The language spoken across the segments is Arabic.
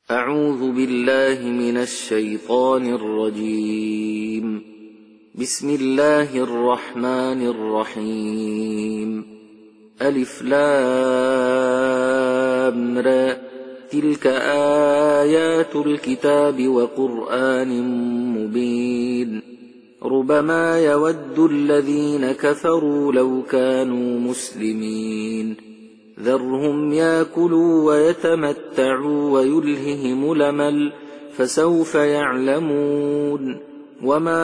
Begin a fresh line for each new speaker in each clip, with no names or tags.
أعوذ بالله من الشيطان الرجيم. بسم الله الرحمن الرحيم. ألف لام را، تلك آيات الكتاب وقرآن مبين. ربما يود الذين كفروا لو كانوا مسلمين. ذرهم ياكلوا ويتمتعوا ويلههم الأمل، فسوف يعلمون. وما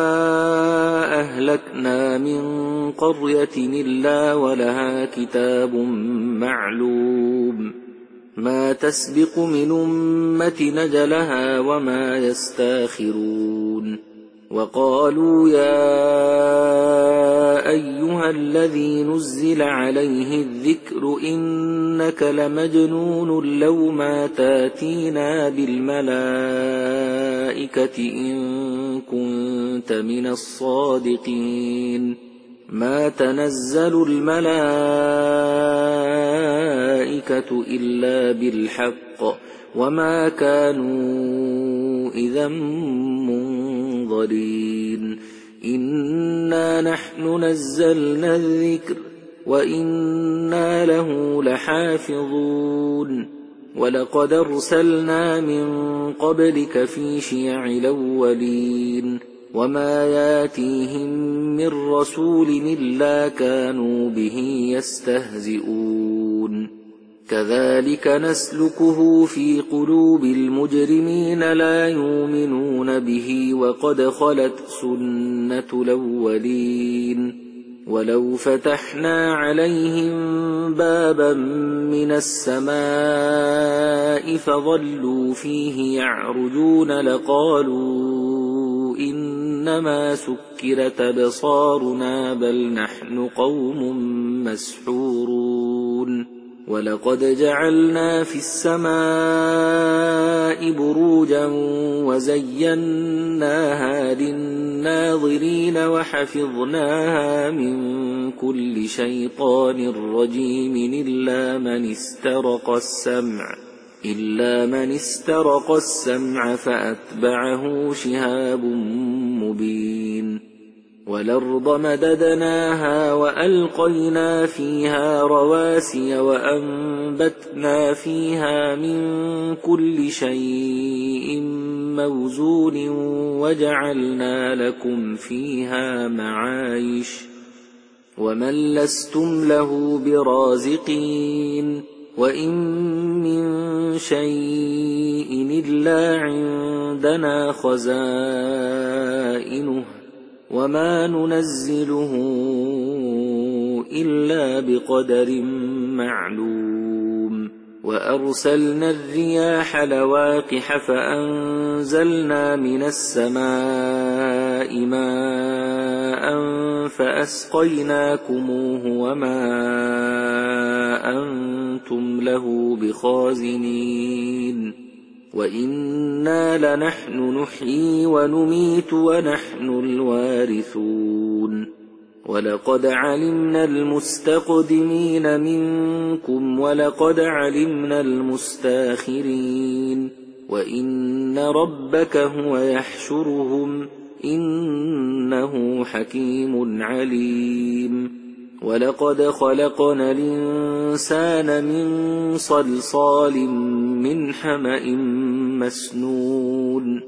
أهلكنا من قرية إلا ولها كتاب معلوم، ما تسبق من أمة نجلها وما يستاخرون. وقالوا يا أيها الذي نزل عليه الذكر إنك لمجنون لو ما تاتينا بالملائكة إن كنت من الصادقين. ما تنزل الملائكة إلا بالحق وما كانوا إذا منظرين. إنا نحن نزلنا الذكر وإنا له لحافظون. ولقد أرسلنا من قبلك في شيع الأولين، وما ياتيهم من رسول إلا كانوا به يستهزئون. كذلك نسلكه في قلوب المجرمين لا يؤمنون به وقد خلت سنة الأولين. ولو فتحنا عليهم بابا من السماء فظلوا فيه يعرجون لقالوا إنما سكرت أبصارنا بل نحن قوم مسحورون. ولقد جعلنا في السماء بروجا وزيناها للناظرين وحفظناها من كل شيطان رجيم إلا من استرق السمع فأتبعه شهاب مبين. والأرض مددناها وألقينا فيها رواسي وأنبتنا فيها من كل شيء موزون وجعلنا لكم فيها معايش ومن لستم له برازقين. وإن من شيء إلا عندنا خزائنه وما ننزله إلا بقدر معلوم. وأرسلنا الرياح لواقح فأنزلنا من السماء ماء فأسقيناكموه وما أنتم له بخازنين. وإنا لنحن نحيي ونميت ونحن الوارثون. ولقد علمنا المستقدمين منكم ولقد علمنا المستاخرين. وإن ربك هو يحشرهم إنه حكيم عليم. ولقد خلقنا الإنسان من صلصال من حمأ مسنون.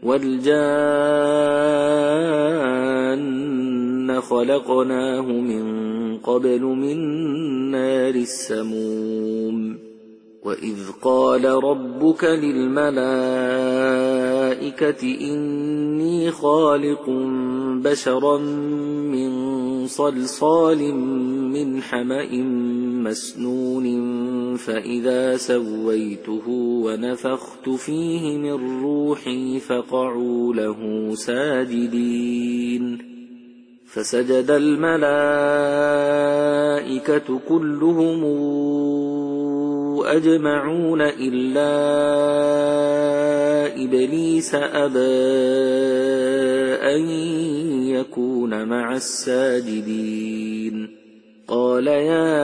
والجان خلقناه من قبل من نار السموم. وإذ قال ربك للملائكة إني خالق بشرا من صلصال من حمأ مسنون فإذا سويته ونفخت فيه من روحي فقعوا له ساجدين. فسجد الملائكة كلهم أجمعون إلا إبليس أبى أن يكون مع الساجدين. قال يا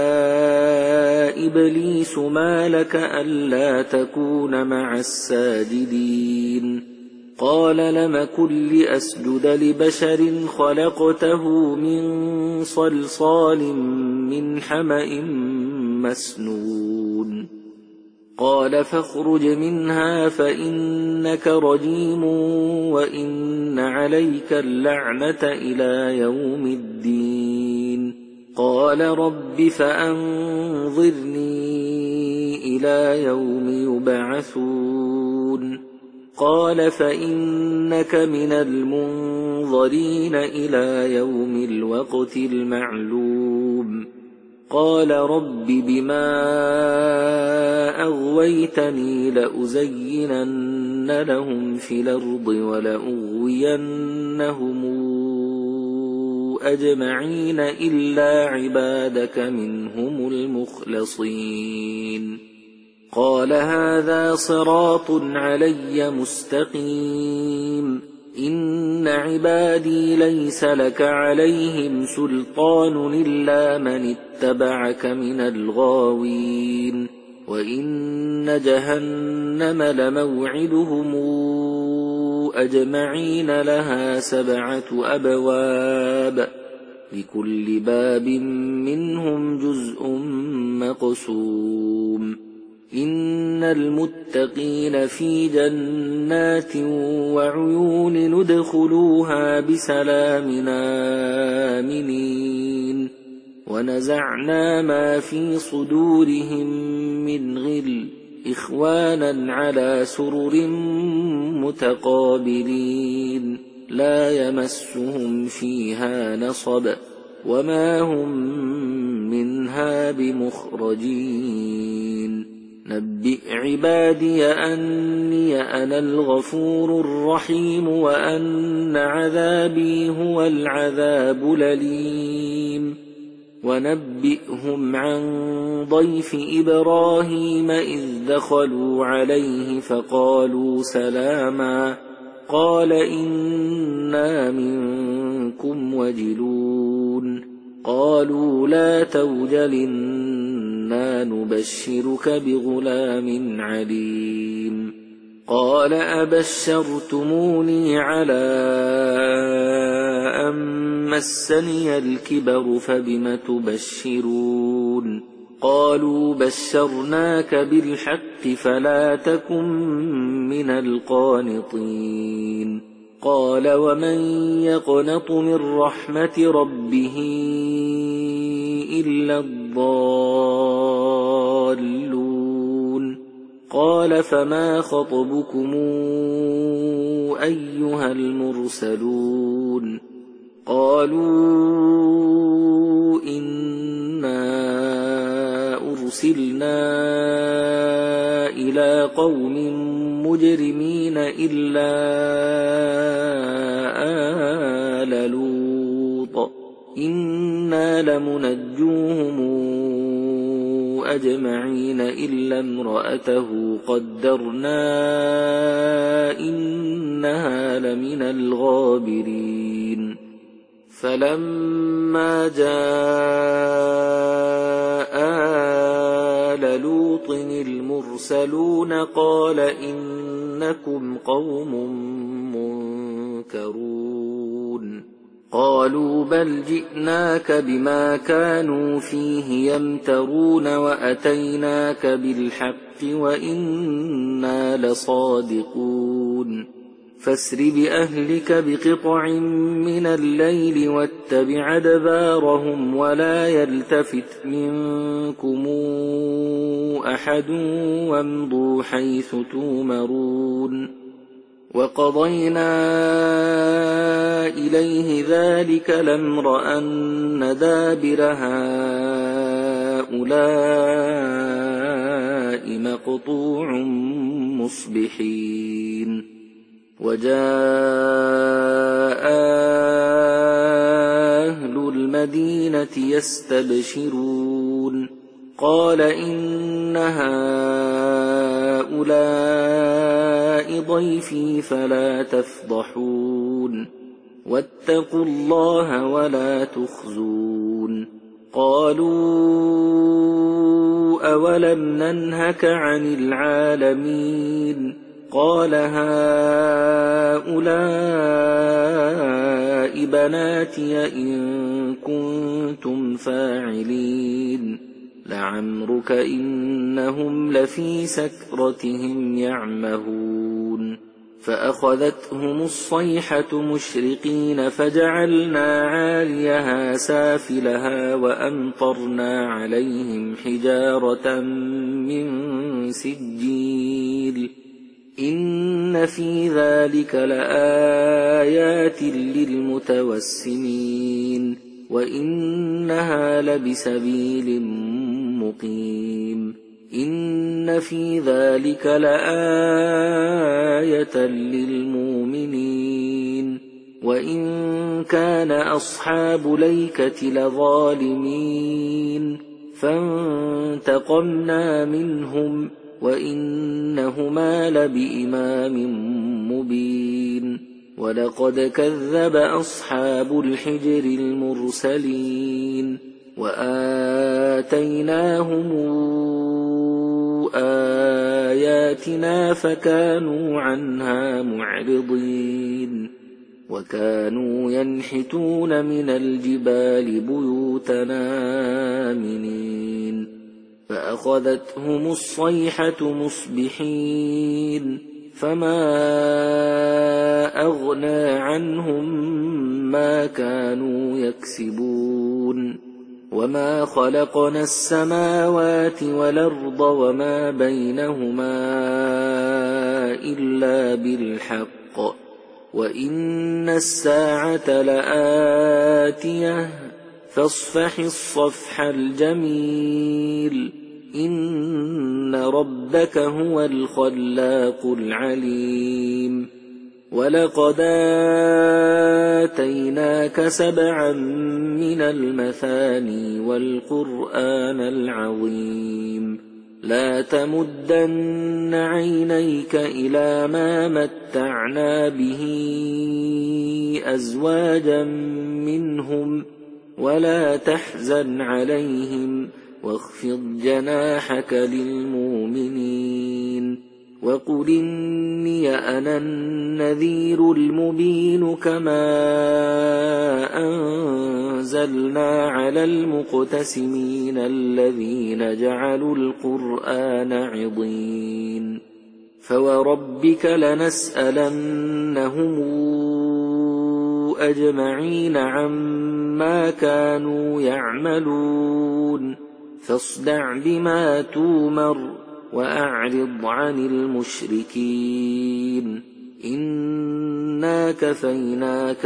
إبليس ما لك ألا تكون مع الساجدين قال لم كن لأسجد لبشر خلقته من صلصال من حمأ مسنون قال فاخرج منها فإنك رجيم وإن عليك اللعنة إلى يوم الدين قال رب فأنظرني إلى يوم يبعثون قال فإنك من المنظرين إلى يوم الوقت المعلوم قال رب بما أغويتني لأزينن لهم في الأرض ولأغوينهم أجمعين إلا عبادك منهم المخلصين قال هذا صراط علي مستقيم إن عبادي ليس لك عليهم سلطان إلا من اتبعك من الغاوين وإن جهنم لموعدهم أجمعين لها 7 أبواب لكل باب منهم جزء مقسوم إن المتقين في جنات وعيون ندخلوها بسلام آمنين ونزعنا ما في صدورهم من غل إخوانا على سرر متقابلين لا يمسهم فيها نصب وما هم منها بمخرجين نبئ عبادي أني أنا الغفور الرحيم وأن عذابي هو العذاب الأليم ونبئهم عن ضيف إبراهيم إذ دخلوا عليه فقالوا سلاما قال إنا منكم وجلون قالوا لا توجل إنا نبشرك بغلام عليم قال أبشرتموني على أن مسني الكبر فبم تبشرون قالوا بشرناك بالحق فلا تكن من القانطين قال ومن يقنط من رحمة ربه إلا الضالون قال فما خطبكم أيها المرسلون قالوا إنا أرسلنا إلى قوم مجرمين إلا آل لوط إنا لمنجوهم أجمعين إلا امرأته قدرنا إنها لمن الغابرين فلما جاء آل لوط المرسلون قال إنكم قوم منكرون قالوا بل جئناك بما كانوا فيه يمترون وأتيناك بالحق وإنا لصادقون فاسر بأهلك بقطع من الليل واتبع أدبارهم ولا يلتفت منكم أحد وامضوا حيث تؤمرون وقضينا إليه ذلك الأمر أن دابر هؤلاء مقطوع مصبحين وجاء أهل المدينة يستبشرون قال إن هؤلاء ضيفي فلا تفضحون واتقوا الله ولا تخزون قالوا أولم ننهك عن العالمين قال هؤلاء بناتي إن كنتم فاعلين لعمرك إنهم لفي سكرتهم يعمهون فأخذتهم الصيحة مشرقين فجعلنا عاليها سافلها وأمطرنا عليهم حجارة من سجيل إن في ذلك لآيات للمتوسمين وإنها لبسبيل مقيم إن في ذلك لآية للمؤمنين وإن كان أصحاب ليكة لظالمين فانتقمنا منهم وإنهما لبإمام مبين ولقد كذب أصحاب الحجر المرسلين وآتيناهم آياتنا فكانوا عنها معرضين وكانوا ينحتون من الجبال بيوتنا آمنين فأخذتهم الصيحة مصبحين فما أغنى عنهم ما كانوا يكسبون وما خلقنا السماوات والأرض وما بينهما إلا بالحق وإن الساعة لآتية فاصفح الصفح الجميل إن ربك هو الخلاق العليم ولقد آتيناك 7 من المثاني والقرآن العظيم لا تمدن عينيك إلى ما متعنا به أزواجا منهم ولا تحزن عليهم واخفض جناحك للمؤمنين وقل إني أنا النذير المبين كما أنزلنا على المقتسمين الذين جعلوا القرآن عضين فوربك لنسألنهم أجمعين عما كانوا يعملون فاصدع بما تومر وأعرض عن المشركين إنا كفيناك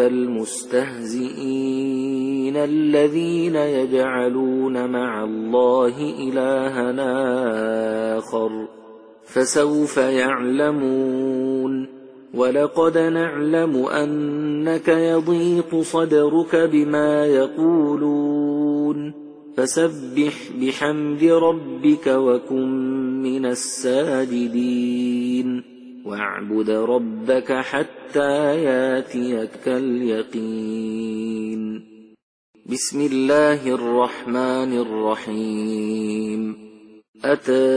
المستهزئين الذين يجعلون مع الله إلهنا آخر فسوف يعلمون ولقد نعلم أنك يضيق صدرك بما يقولون فسبح بحمد ربك وكن من الساجدين واعبد ربك حتى ياتيك اليقين بسم الله الرحمن الرحيم أتى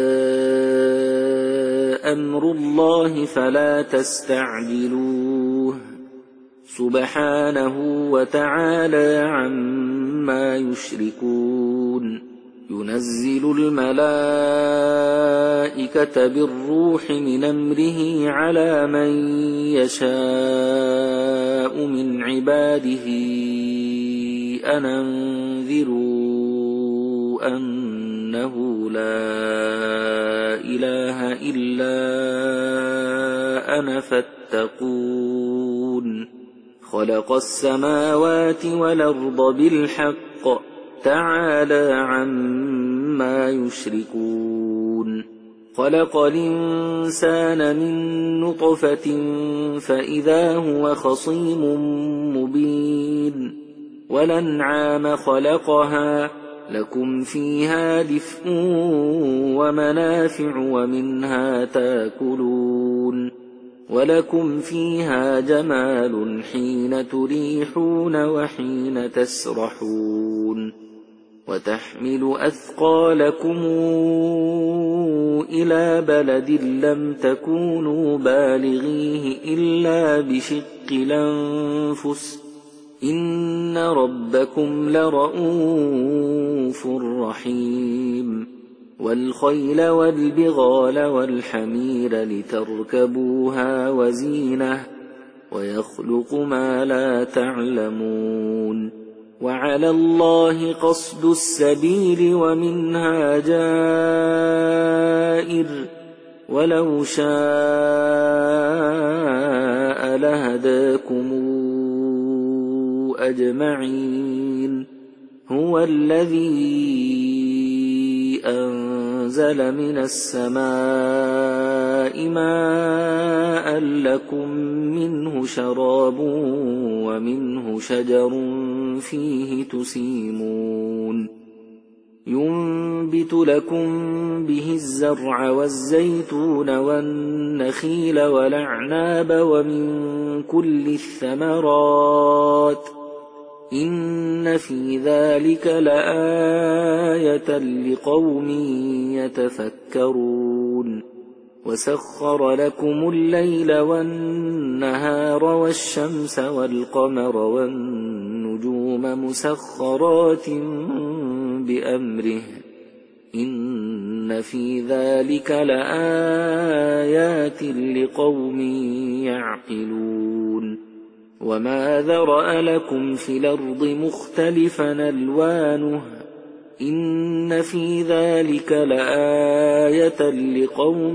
أمر الله فلا تستعجلوه سبحانه وتعالى عما يشركون ينزل الملائكة بالروح من أمره على من يشاء من عباده أن أنذروا أنه لا إله إلا أنا فاتقون خلق السماوات والأرض بالحق تعالى عما يشركون خلق الإنسان من نطفة فإذا هو خصيم مبين والأنعام خلقها لكم فيها دفء ومنافع ومنها تاكلون ولكم فيها جمال حين تريحون وحين تسرحون وتحمل أثقالكم إلى بلد لم تكونوا بالغيه إلا بشق الأنفس إن ربكم لرءوف رحيم والخيل والبغال والحمير لتركبوها وزينة ويخلق ما لا تعلمون وعلى الله قصد السبيل ومنها جائر ولو شاء لهداكم أجمعين هو الذي أنزل من السماء ماء لكم منه شراب ومنه شجر فيه تسيمون ينبت لكم به الزرع والزيتون والنخيل والأعناب ومن كل الثمرات إن في ذلك لآية لقوم يتفكرون وسخر لكم الليل والنهار والشمس والقمر والنجوم مسخرات بأمره إن في ذلك لآيات لقوم يعقلون وما ذرأ لكم في الأرض مختلفا ألوانه إن في ذلك لآية لقوم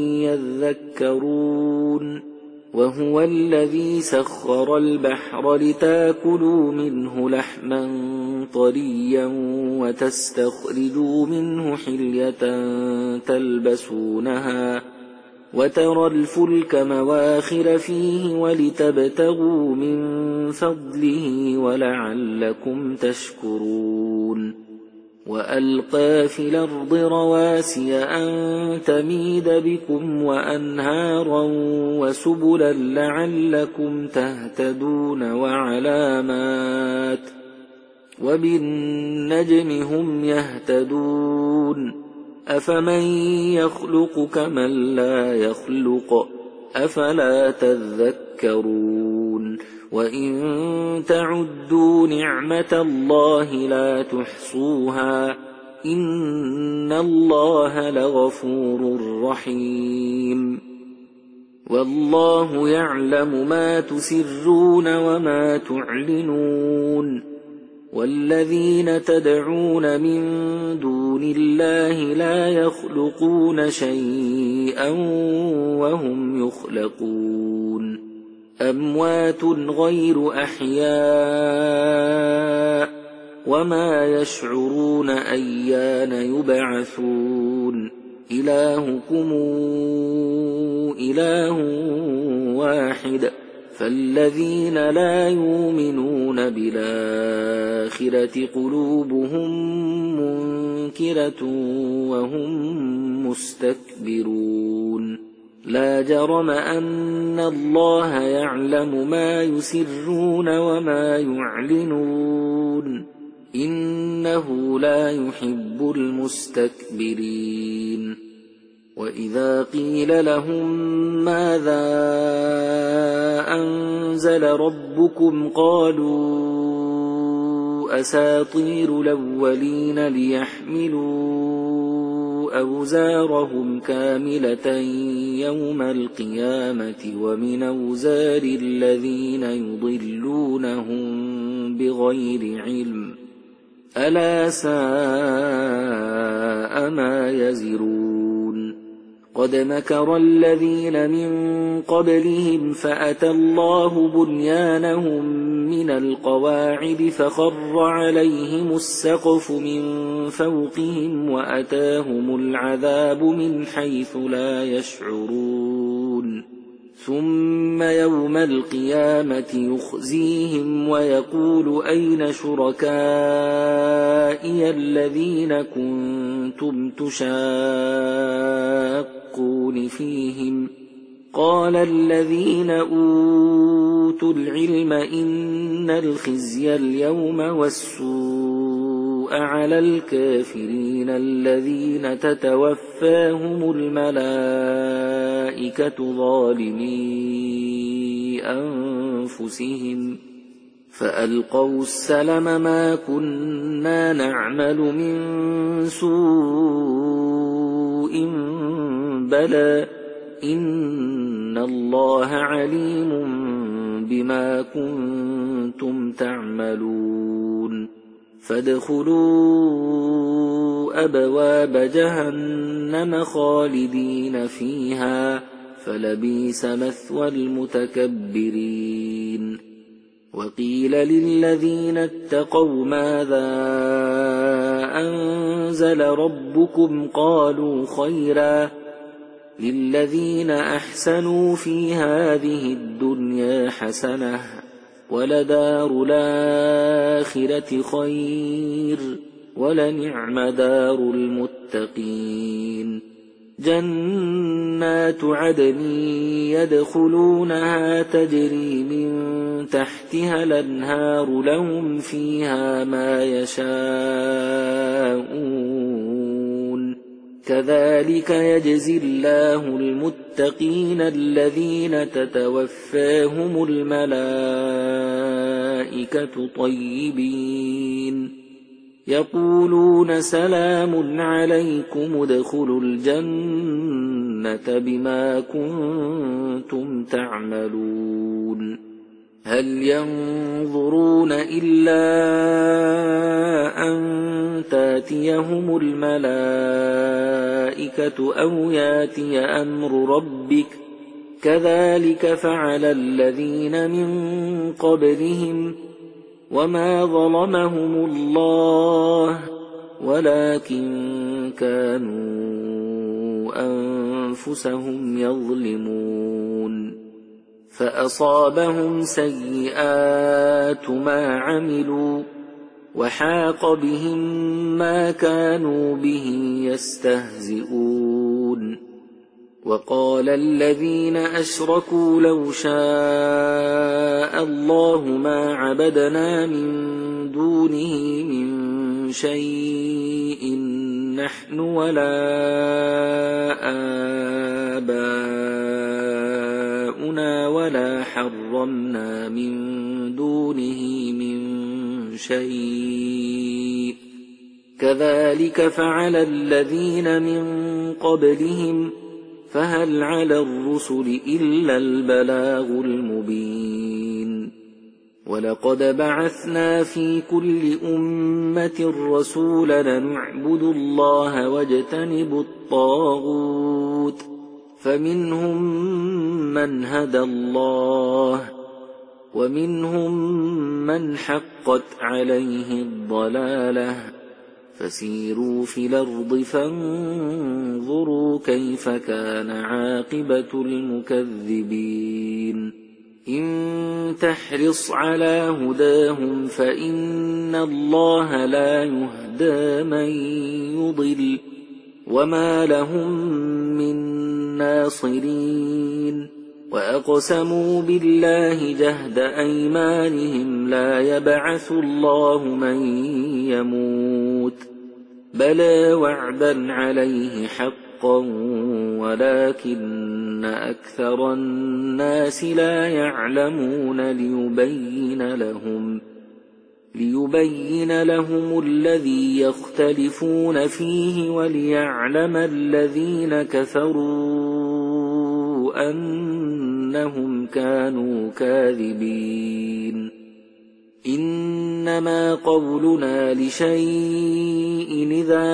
يذكرون وهو الذي سخر البحر لتاكلوا منه لحما طريا وتستخرجوا منه حلية تلبسونها وترى الفلك مواخر فيه ولتبتغوا من فضله ولعلكم تشكرون وألقى في الأرض رواسي أن تميد بكم وأنهارا وسبلا لعلكم تهتدون وعلامات وبالنجم هم يهتدون أفمن يخلق كمن لا يخلق أفلا تذكرون وإن تعدوا نعمة الله لا تحصوها إن الله لغفور رحيم والله يعلم ما تسرون وما تعلنون والذين تدعون من دون الله لا يخلقون شيئا وهم يخلقون أموات غير أحياء وما يشعرون أيان يبعثون إلهكم إله واحد فالذين لا يؤمنون بالآخرة قلوبهم منكرة وهم مستكبرون لا جرم أن الله يعلم ما يسرون وما يعلنون إنه لا يحب المستكبرين وإذا قيل لهم ماذا أنزل ربكم قالوا أساطير الأولين ليحملوا أوزارهم كاملة يوم القيامة ومن أوزار الذين يضلونهم بغير علم ألا ساء ما يزرون قد مكر الذين من قبلهم فأتى الله بنيانهم من القواعد فخر عليهم السقف من فوقهم وأتاهم العذاب من حيث لا يشعرون ثم يوم القيامة يخزيهم ويقول أين شركائي الذين كنتم تشاقون فيهم قال الذين أوتوا العلم إن الخزي اليوم والسوء السوء على الكافرين الذين تتوفاهم الملائكة ظالمي أنفسهم فألقوا السلم ما كنا نعمل من سوء بلى إن الله عليم بما كنتم تعملون فادخلوا أبواب جهنم خالدين فيها فلبئس مثوى المتكبرين وقيل للذين اتقوا ماذا أنزل ربكم قالوا خيرا للذين أحسنوا في هذه الدنيا حسنة ولدار الآخرة خير ولنعم دار المتقين جنات عدن يدخلونها تجري من تحتها الأنهار لهم فيها ما يشاءون كذلك يجزي الله المتقين الذين تتوفاهم الملائكة طيبين يقولون سلام عليكم ادخلوا الجنة بما كنتم تعملون هل ينظرون إلا أن تاتيهم الملائكة أو ياتي أمر ربك كذلك فعل الذين من قبلهم وما ظلمهم الله ولكن كانوا أنفسهم يظلمون فأصابهم سيئات ما عملوا وحاق بهم ما كانوا به يستهزئون وقال الذين أشركوا لو شاء الله ما عبدنا من دونه من شيء نحن ولا آباؤنا ولا حرمنا من دونه من شيء كذلك فعل الذين من قبلهم فهل على الرسل إلا البلاغ المبين ولقد بعثنا في كل أمة رسولا نعبد الله واجتنب الطاغوت فمنهم من هدى الله ومنهم من حقت عليه الضلالة فسيروا في الأرض فانظروا كيف كان عاقبة المكذبين إن تحرص على هداهم فإن الله لا يهدى من يضل وما لهم من ناصرين وأقسموا بالله جهد أيمانهم لا يبعث الله من يموت بلى وعدا عليه حقا ولكن أكثر الناس لا يعلمون ليبين لهم الذي يختلفون فيه وليعلم الذين كفروا أنهم كانوا كاذبين إنما قولنا لشيء إذا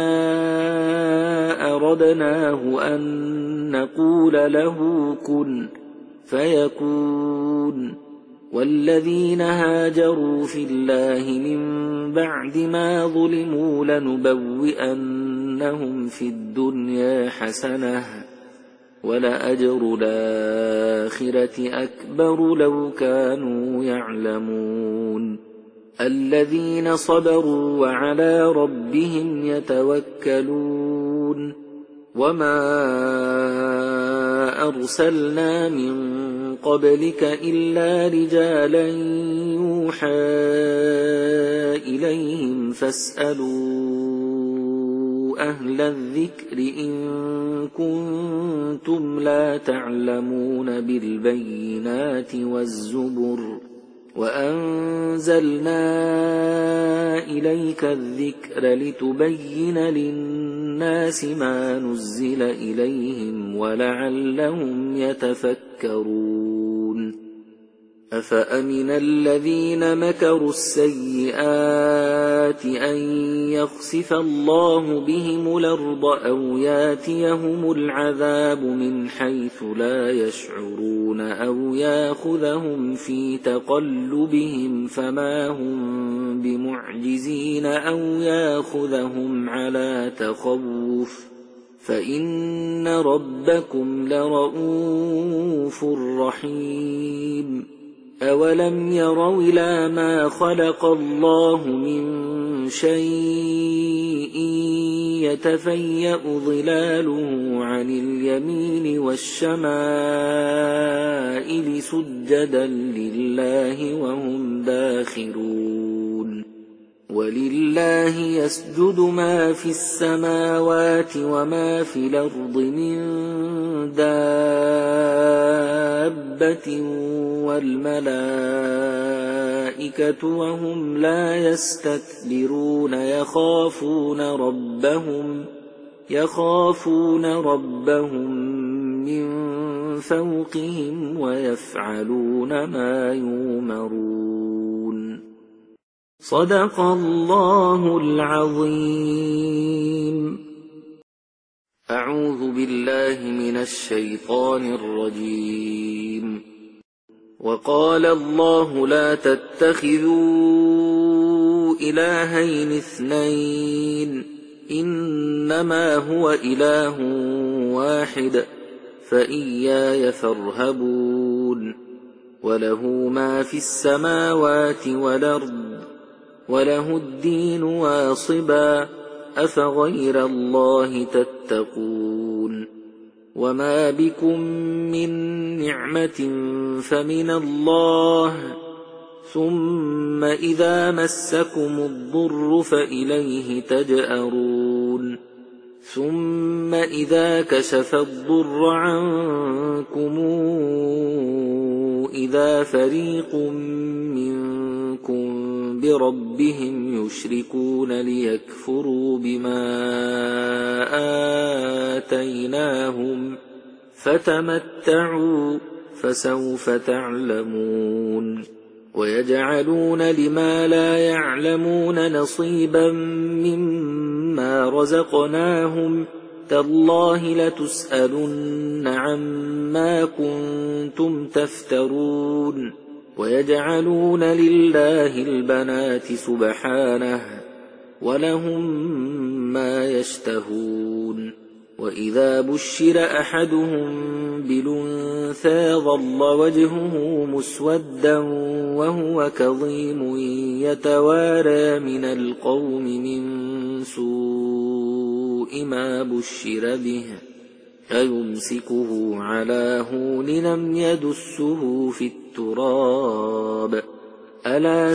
أردناه أن نقول له كن فيكون والذين هاجروا في الله من بعد ما ظلموا لنبوئنهم في الدنيا حسنة ولأجر الآخرة أكبر لو كانوا يعلمون الذين صبروا وعلى ربهم يتوكلون وما أرسلنا من قبلك إلا رجالا يوحى إليهم فاسألوا أهل الذكر إن كنتم لا تعلمون بالبينات والزبر وأنزلنا إليك الذكر لتبين للناس ما نزل إليهم ولعلهم يتفكرون أفأمن الذين مكروا السيئات أن يخسف الله بهم الأرض أو ياتيهم العذاب من حيث لا يشعرون أو ياخذهم في تقلبهم فما هم بمعجزين أو ياخذهم على تخوف فإن ربكم لرءوف رحيم أولم يروا إلى ما خلق الله من شيء يتفيأ ظلاله عن اليمين والشمائل سجدا لله وهم داخرون ولله يسجد ما في السماوات وما في الأرض من دابة والملائكة وهم لا يستكبرون يخافون ربهم من فوقهم ويفعلون ما يؤمرون صدق الله العظيم. أعوذ بالله من الشيطان الرجيم. وقال الله لا تتخذوا إلهين اثنين إنما هو إله واحد فإياي فارهبون وله ما في السماوات والأرض وله الدين واصبا أفغير الله تتقون وما بكم من نعمة فمن الله ثم إذا مسكم الضر فإليه تجأرون ثم إذا كشف الضر عنكم إذا فريق منكم بربهم يشركون ليكفروا بما آتيناهم فتمتعوا فسوف تعلمون ويجعلون لما لا يعلمون نصيبا مما رزقناهم تالله لتسألن عما كنتم تفترون ويجعلون لله البنات سبحانه ولهم ما يشتهون وإذا بشر أحدهم بالأنثى ظل وجهه مسودا وهو كظيم يتوارى من القوم من سوء ما بشر به أيمسكه على هون لم يدسه في التراب ألا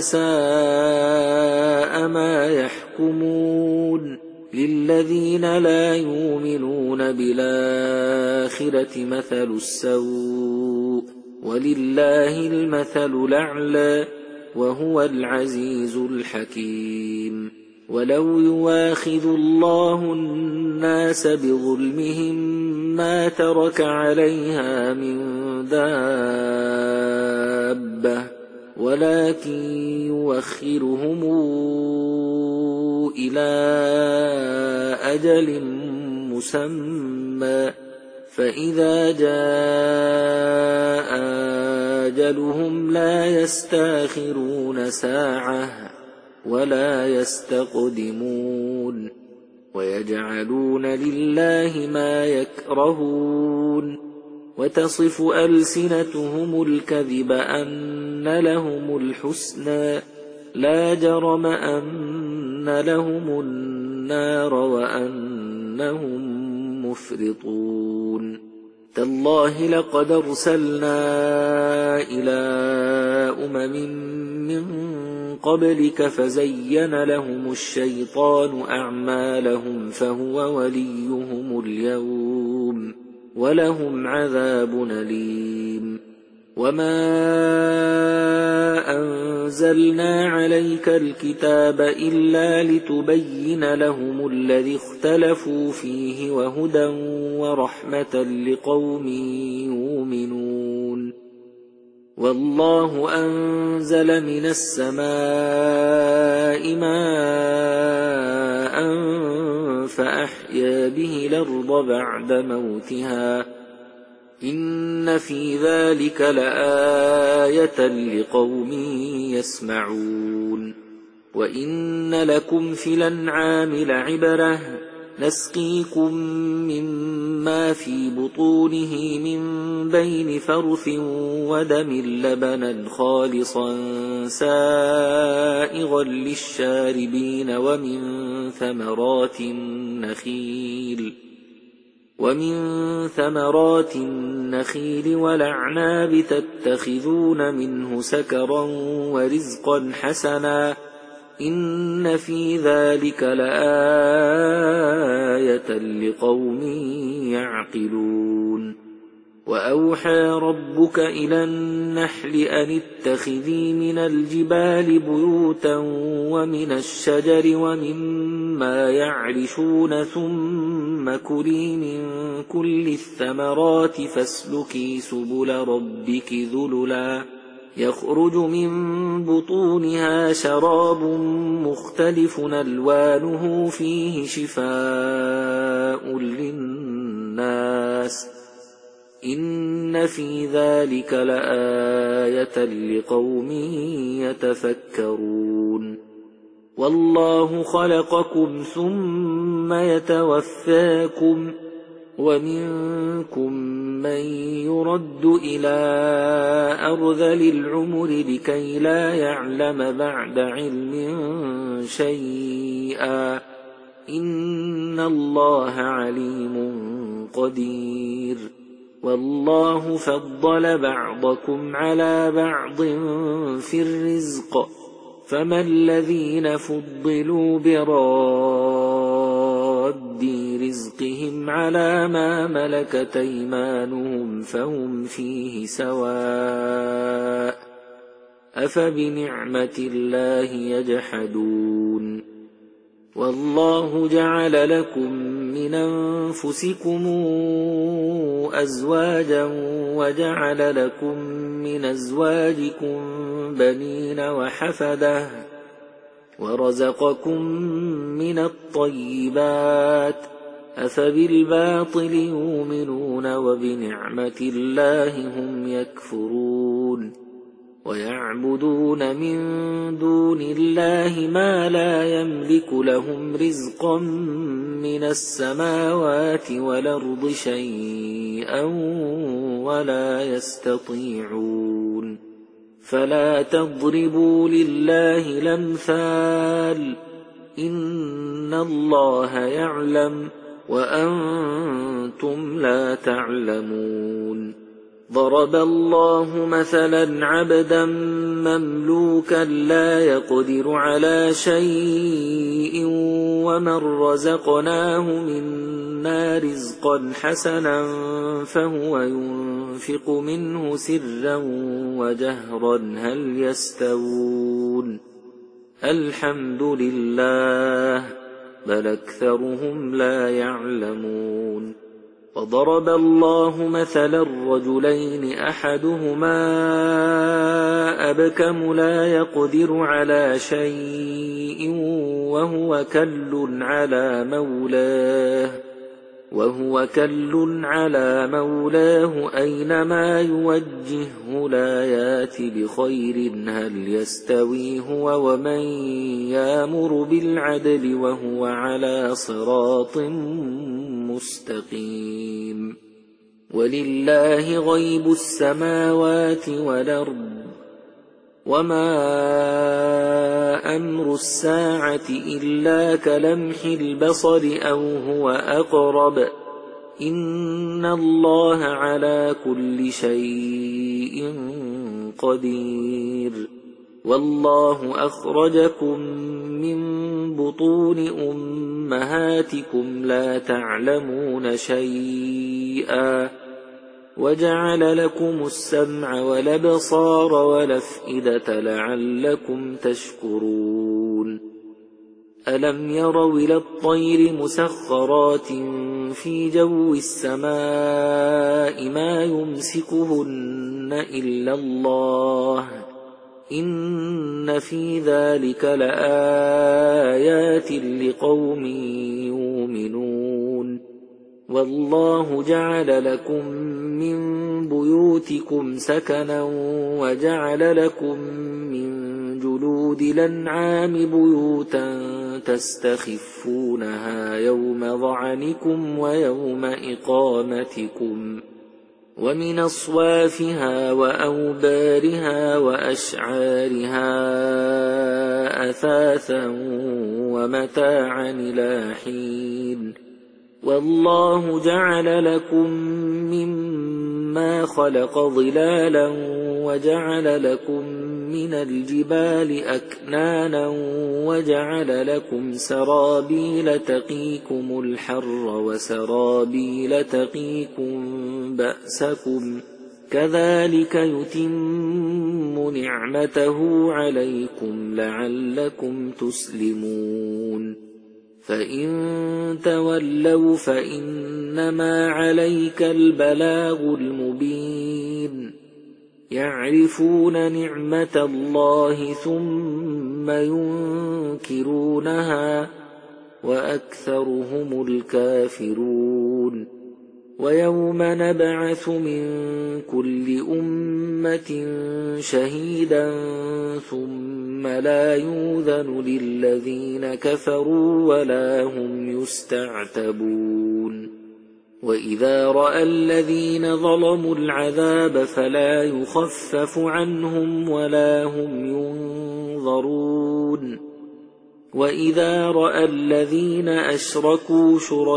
ساء ما يحكمون للذين لا يؤمنون بالآخرة مثل السوء ولله المثل الأعلى وهو العزيز الحكيم ولو يواخذ الله الناس بظلمهم ما ترك عليها من دابة ولكن يؤخرهم إلى أجل مسمى فإذا جاء أجلهم لا يستأخرون ساعة ولا يستقدمون ويجعلون لله ما يكرهون وتصف ألسنتهم الكذب أن لهم الحسنى لا جرم أن لهم النار وأنهم مفرطون تالله لقد أرسلنا إلى من قبلك فزين لهم الشيطان أعمالهم فهو وليهم اليوم ولهم عذاب أليم وما أنزلنا عليك الكتاب إلا لتبين لهم الذي اختلفوا فيه وهدى ورحمة لقوم يؤمنون والله أنزل من السماء ماء فأحيا به الأرض بعد موتها إن في ذلك لآية لقوم يسمعون وإن لكم في الأنعام لعبرة نسقيكم مما في بطونه من بين فرث ودم لبنا خالصا سائغا للشاربين ومن ثمرات النخيل والأعناب تتخذون منه سكرا ورزقا حسنا إن في ذلك لآية لقوم يعقلون وأوحى ربك إلى النحل أن اتخذي من الجبال بيوتا ومن الشجر ومما يعرشون ثم كلي من كل الثمرات فاسلكي سبل ربك ذللا يخرج من بطونها شراب مختلف ألوانه فيه شفاء للناس إن في ذلك لآية لقوم يتفكرون والله خلقكم ثم يتوفاكم ومنكم من يرد إلى أرذل العمر لكي لا يعلم بعد علم شيئا إن الله عليم قدير والله فضل بعضكم على بعض في الرزق فما الذين فضلوا براد رزقهم على ما ملكت أيمانهم فهم فيه سواء أفبنعمة الله يجحدون والله جعل لكم من أنفسكم أزواجا وجعل لكم من أزواجكم بنين وحفدة ورزقكم من الطيبات أفبالباطل يؤمنون وبنعمة الله هم يكفرون ويعبدون من دون الله ما لا يملك لهم رزقا من السماوات والأرض شيئا ولا يستطيعون فلا تضربوا لله الأمثال إن الله يعلم وأنتم لا تعلمون ضرب الله مثلا عبدا مملوكا لا يقدر على شيء ومن رزقناه منا رزقا حسنا فهو ينفق منه سرا وجهرا هل يستوون الحمد لله بل أكثرهم لا يعلمون وضرب الله مثلا رجلين أحدهما أبكم لا يقدر على شيء وهو كل على مولاه أينما يوجهه لا يات بخير هل يستوي هو ومن يأمر بالعدل وهو على صراط مستقيم ولله غيب السماوات والأرض وما أمر الساعة إلا كلمح البصر أو هو أقرب إن الله على كل شيء قدير. والله أخرجكم من بطون أمهاتكم لا تعلمون شيئا وجعل لكم السمع والأبصار والأفئدة لعلكم تشكرون. ألم يروا إلى الطير مسخرات في جو السماء ما يمسكهن إلا الله إن في ذلك لآيات لقوم يؤمنون. والله جعل لكم من بيوتكم سكنا وجعل لكم من جلود الأنعام بيوتا تستخفونها يوم ظعنكم ويوم إقامتكم ومن أصوافها وأوبارها وأشعارها أثاثا ومتاعا إلى حين. والله جعل لكم مما خلق ظلالا وجعل لكم من الجبال أكنانا وجعل لكم سرابيل تقيكم الحر وسرابيل تقيكم بأسكم كذلك يتم نعمته عليكم لعلكم تسلمون. فإن تولوا فإنما عليك البلاغ المبين. يعرفون نعمة الله ثم ينكرونها وأكثرهم الكافرون. ويوم نبعث من كل أمة شهيدا ثم لا يؤذن للذين كفروا ولا هم يستعتبون. وإذا رأى الذين ظلموا العذاب فلا يخفف عنهم ولا هم ينظرون. وإذا رأى الذين أشركوا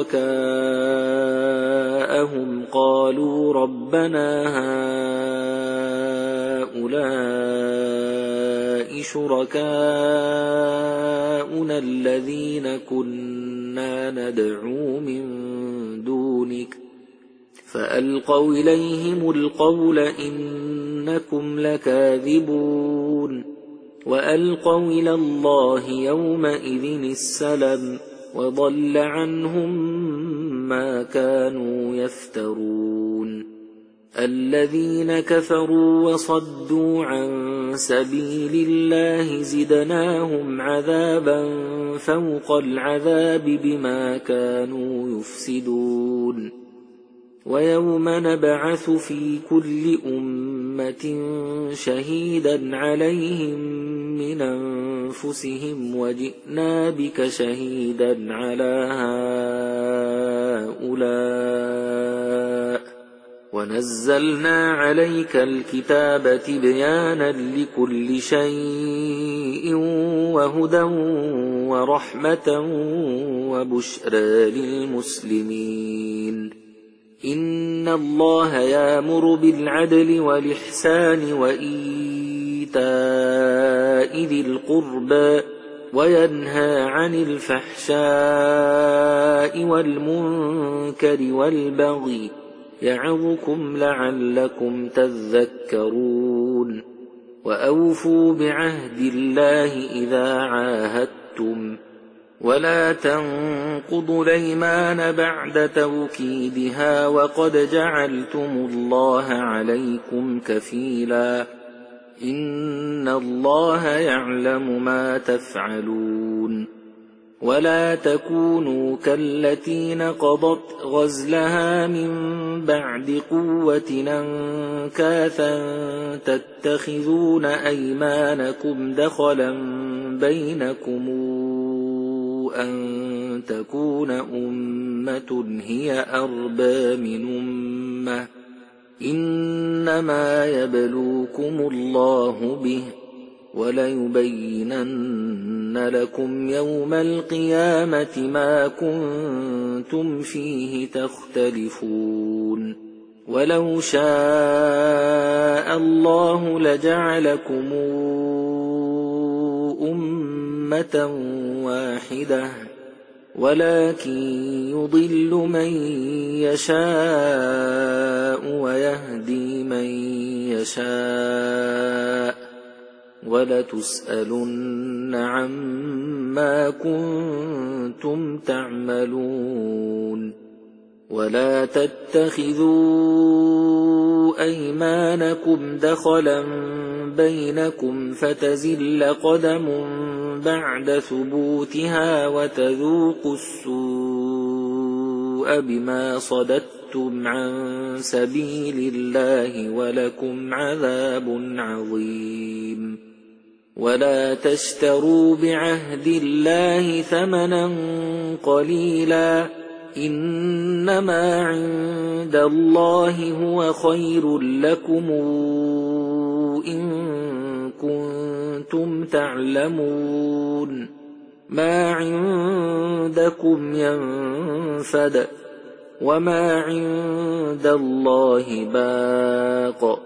شركاءهم قالوا ربنا هؤلاء شركاؤنا الذين كنا ندعو من دونك فألقوا إليهم القول إنكم لكاذبون. وألقوا إلى الله يومئذ السلم وضل عنهم ما كانوا يفترون. الذين كفروا وصدوا عن سبيل الله زدناهم عذابا فوق العذاب بما كانوا يفسدون. ويوم نبعث في كل أمة شهيدا عليهم من أنفسهم وجئنا بك شهيدا على هؤلاء ونزلنا عليك الكتاب تبيانا لكل شيء وهدى ورحمة وبشرى للمسلمين. إن الله يأمر بالعدل والإحسان وإيتاء ذي القربى وينهى عن الفحشاء والمنكر والبغي يعظكم لعلكم تذكرون. وأوفوا بعهد الله إذا عاهدتم ولا تنقضوا الأيمان بعد توكيدها وقد جعلتم الله عليكم كفيلا إن الله يعلم ما تفعلون. ولا تكونوا كالتي نقضت غزلها من بعد قوة أنكاثا تتخذون أيمانكم دخلا بينكم أن تكون أمة هي أربى من أمة إنما يبلوكم الله به وليبينن لكم يوم القيامة ما كنتم فيه تختلفون ولو شاء الله لجعلكم أمة واحدة ولكن يضل من يشاء ويهدي من يشاء ولتسألن عما كنتم تعملون ولا تتخذوا أيمانكم دخلا بينكم فتزل قدم بعد ثبوتها وتذوقوا السوء بما صددتم عن سبيل الله ولكم عذاب عظيم ولا تشتروا بعهد الله ثمنا قليلا إنما عند الله هو خير لكم إن كنتم تعلمون ما عندكم ينفد وما عند الله باق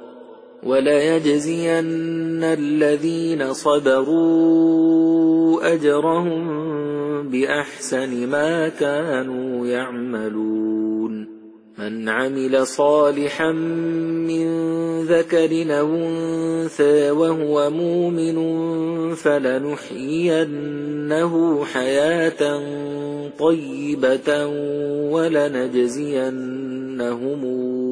وليجزين الذين صبروا أجرهم بأحسن ما كانوا يعملون من عمل صالحا من ذكر أو أنثى وهو مؤمن فلنحيينه حياة طيبة ولنجزينهم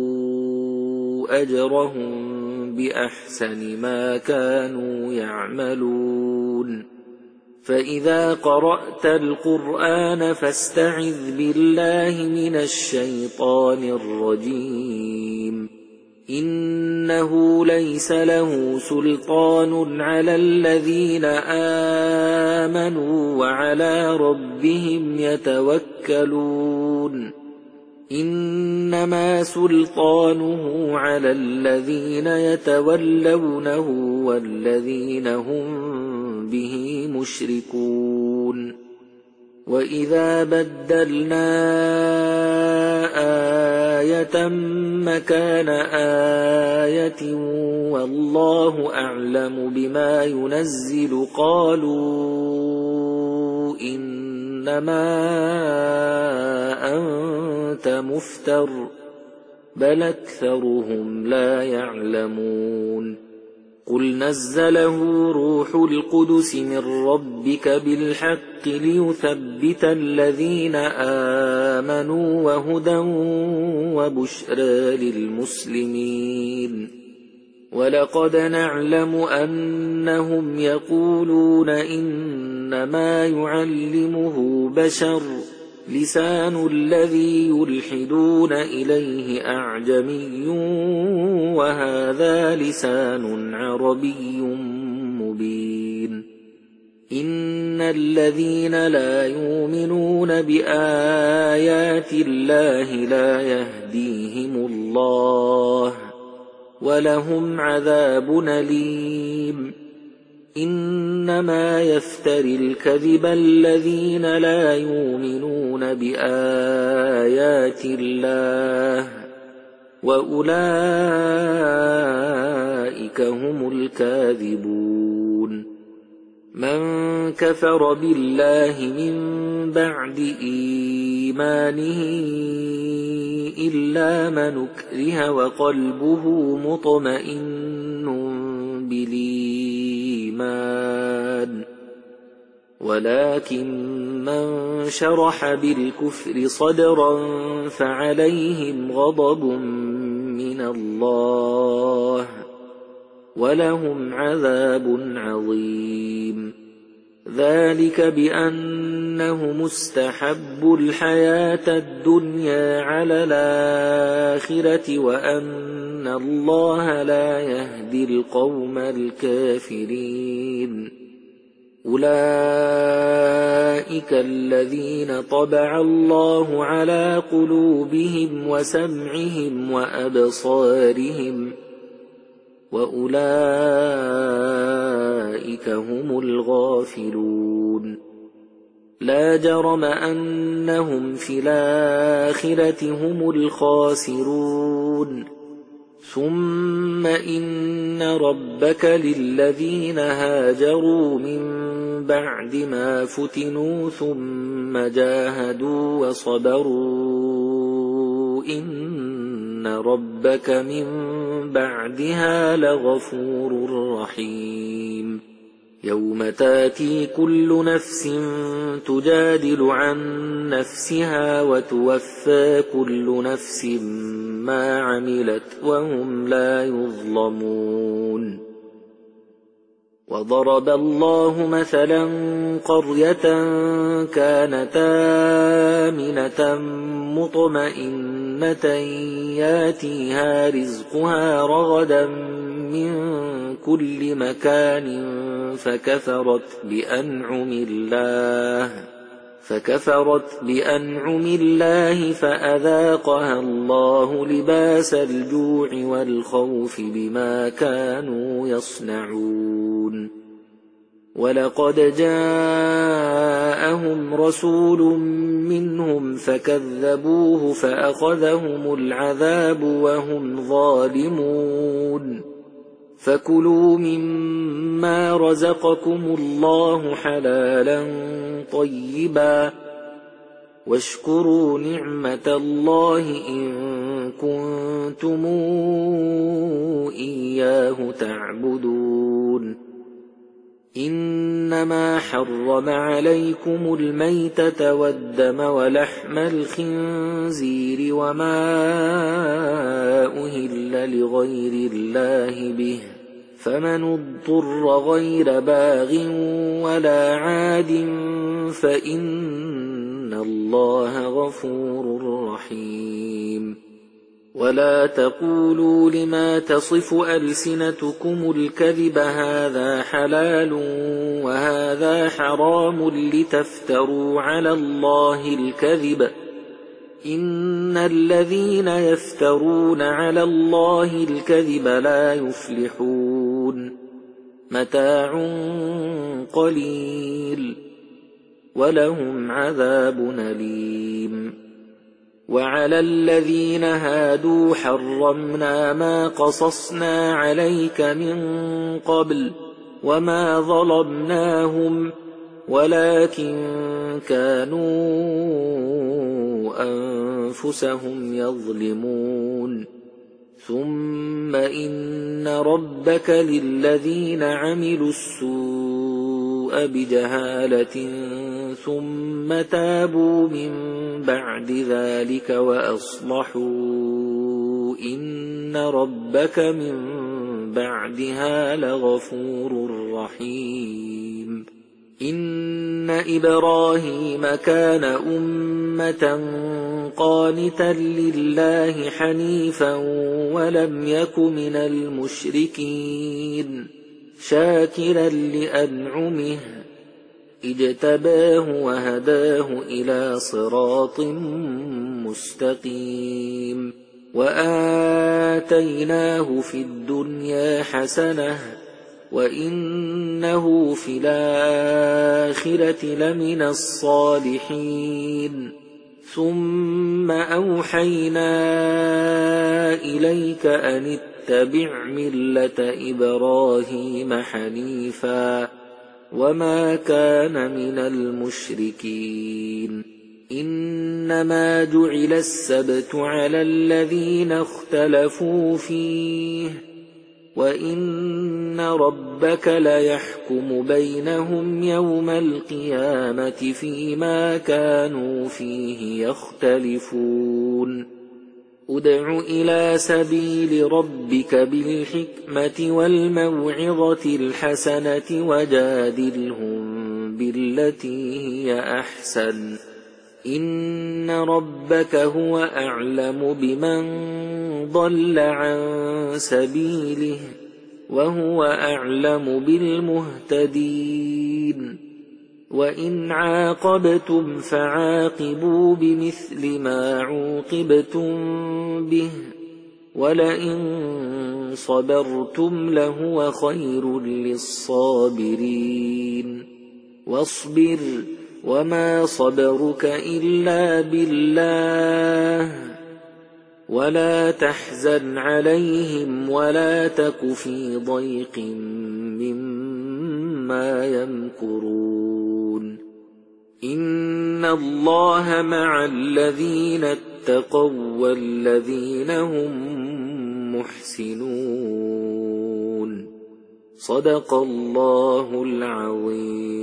أجرهم بأحسن ما كانوا يعملون فإذا قرأت القرآن فاستعذ بالله من الشيطان الرجيم إنه ليس له سلطان على الذين آمنوا وعلى ربهم يتوكلون إنما سلطانه على الذين يتولونه والذين هم به مشركون وإذا بدلنا آية مكان آية والله أعلم بما ينزل قالوا إنما أنت مفتر بل أكثرهم لا يعلمون قل نزله روح القدس من ربك بالحق ليثبت الذين آمنوا وهدى وبشرى للمسلمين ولقد نعلم أنهم يقولون إنما يعلمه بشر لسان الذي يلحدون إليه أعجمي وهذا لسان عربي مبين إن الذين لا يؤمنون بآيات الله لا يهديهم الله ولهم عذاب أليم إنما يفتري الكذب الذين لا يؤمنون بآيات الله وأولئك هم الكاذبون من كفر بالله من بعد إيمانه إلا من أكره وقلبه مطمئن بالإيمان ولكن من شرح بالكفر صدرا فعليهم غضب من الله ولهم عذاب عظيم ذلك بأنهم استحبوا الحياة الدنيا على الآخرة وأن الله لا يهدي القوم الكافرين أولئك الذين طبع الله على قلوبهم وسمعهم وأبصارهم وأولئك أولئك هم الغافلون لا جرم أنهم في الآخرة هم الخاسرون ثم إن ربك للذين هاجروا من بعد ما فتنوا ثم جاهدوا وصبروا إن ربك من بعدها لغفور رحيم يوم تاتي كل نفس تجادل عن نفسها وتوفى كل نفس ما عملت وهم لا يظلمون وضرب الله مثلا قرية كانت آمنة مطمئنة ياتيها رزقها رغدا من كل مكان فكفرت بأنعم الله فأذاقها الله لباس الجوع والخوف بما كانوا يصنعون ولقد جاءهم رسول منهم فكذبوه فأخذهم العذاب وهم ظالمون فكلوا مما رزقكم الله حلالا طيبا واشكروا نعمة الله إن كنتم إياه تعبدون إنما حرم عليكم الميتة والدم ولحم الخنزير وما أهل لغير الله به فمن اضطر غير باغ ولا عاد فإن الله غفور رحيم ولا تقولوا لما تصف ألسنتكم الكذب هذا حلال وهذا حرام لتفتروا على الله الكذب إن الذين يفترون على الله الكذب لا يفلحون متاع قليل ولهم عذاب أليم وعلى الذين هادوا حرمنا ما قصصنا عليك من قبل وما ظلمناهم ولكن كانوا أنفسهم يظلمون ثم إن ربك للذين عملوا السوء بجهالة ثم تابوا من بعد ذلك وأصلحوا إن ربك من بعدها لغفور رحيم إن إبراهيم كان أمة قانتا لله حنيفا ولم يك من المشركين شاكرا لأنعمه اجتباه وهداه إلى صراط مستقيم وآتيناه في الدنيا حسنة وإنه في الآخرة لمن الصالحين ثم أوحينا إليك أن اتبع ملة إبراهيم حنيفا وما كان من المشركين إنما جعل السبت على الذين اختلفوا فيه وإن ربك ليحكم بينهم يوم القيامة فيما كانوا فيه يختلفون ادع إلى سبيل ربك بالحكمة والموعظة الحسنة وجادلهم بالتي هي أحسن إن ربك هو أعلم بمن ضل عن سبيله وهو أعلم بالمهتدين وإن عاقبتم فعاقبوا بمثل ما عوقبتم به ولئن صبرتم لهو خير للصابرين واصبر وما صبرك إلا بالله ولا تحزن عليهم ولا تك في ضيق مما يمكرون إن الله مع الذين اتقوا والذين هم محسنون صدق الله العظيم.